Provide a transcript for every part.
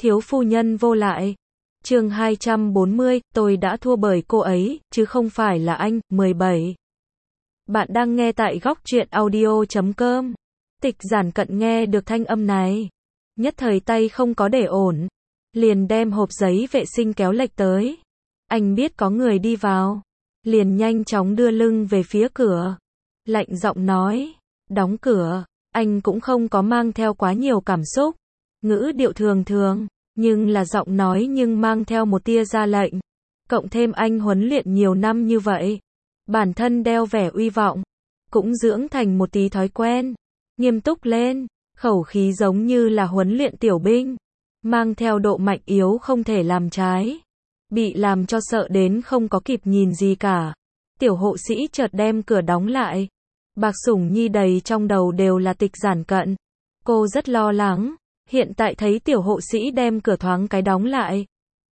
Thiếu phu nhân vô lại. Chương 240, tôi đã thua bởi cô ấy, chứ không phải là anh. 17. Bạn đang nghe tại góc truyện audio.com. Tịch Giản Cận nghe được thanh âm này, nhất thời tay không có để ổn, liền đem hộp giấy vệ sinh kéo lệch tới. Anh biết có người đi vào, liền nhanh chóng đưa lưng về phía cửa, lạnh giọng nói, đóng cửa. Anh cũng không có mang theo quá nhiều cảm xúc, ngữ điệu thường thường, nhưng là giọng nói nhưng mang theo một tia ra lệnh. Cộng thêm anh huấn luyện nhiều năm như vậy, bản thân đeo vẻ uy vọng, cũng dưỡng thành một tí thói quen, nghiêm túc lên, khẩu khí giống như là huấn luyện tiểu binh, mang theo độ mạnh yếu không thể làm trái. Bị làm cho sợ đến không có kịp nhìn gì cả. Tiểu hộ sĩ chợt đem cửa đóng lại. Bạc Sủng Nhi đầy trong đầu đều là Tịch Giản Cận. Cô rất lo lắng, hiện tại thấy tiểu hộ sĩ đem cửa thoáng cái đóng lại,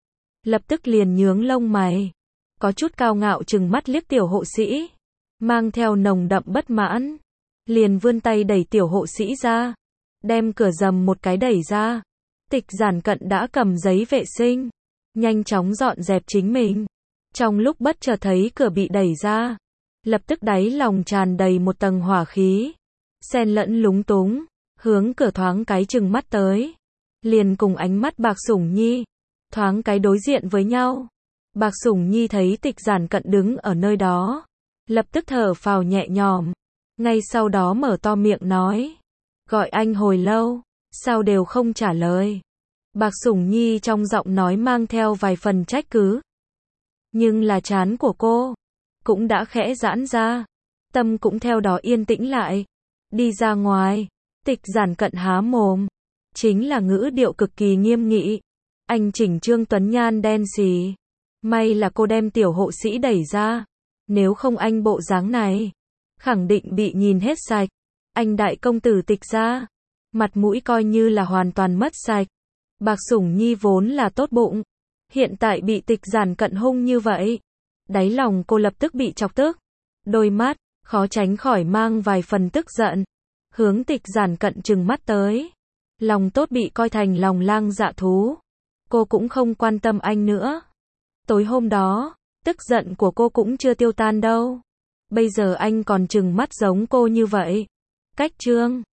lập tức liền nhướng lông mày, có chút cao ngạo trừng mắt liếc tiểu hộ sĩ, mang theo nồng đậm bất mãn, liền vươn tay đẩy tiểu hộ sĩ ra, đem cửa rầm một cái đẩy ra. Tịch Giản Cận đã cầm giấy vệ sinh, nhanh chóng dọn dẹp chính mình. Trong lúc bất chợt thấy cửa bị đẩy ra, lập tức đáy lòng tràn đầy một tầng hỏa khí, xen lẫn lúng túng, hướng cửa thoáng cái trừng mắt tới, liền cùng ánh mắt Bạc Sủng Nhi thoáng cái đối diện với nhau. Bạc Sủng Nhi thấy Tịch Giản Cận đứng ở nơi đó, lập tức thở phào nhẹ nhõm, ngay sau đó mở to miệng nói, gọi anh hồi lâu, sao đều không trả lời. Bạc Sủng Nhi trong giọng nói mang theo vài phần trách cứ, nhưng là trán của cô cũng đã khẽ giãn ra, tâm cũng theo đó yên tĩnh lại. Đi ra ngoài. Tịch Giản Cận há mồm, chính là ngữ điệu cực kỳ nghiêm nghị. Anh chỉnh trương tuấn nhan đen xì, may là cô đem tiểu hộ sĩ đẩy ra, nếu không anh bộ dáng này khẳng định bị nhìn hết sạch. Anh đại công tử Tịch gia, mặt mũi coi như là hoàn toàn mất sạch. Bạc Sủng Nhi vốn là tốt bụng, hiện tại bị Tịch Giản Cận hung như vậy, đáy lòng cô lập tức bị chọc tức, đôi mắt khó tránh khỏi mang vài phần tức giận, hướng Tịch Giản Cận trừng mắt tới. Lòng tốt bị coi thành lòng lang dạ thú, cô cũng không quan tâm anh nữa. Tối hôm đó, tức giận của cô cũng chưa tiêu tan đâu, bây giờ anh còn trừng mắt giống cô như vậy. Cách trương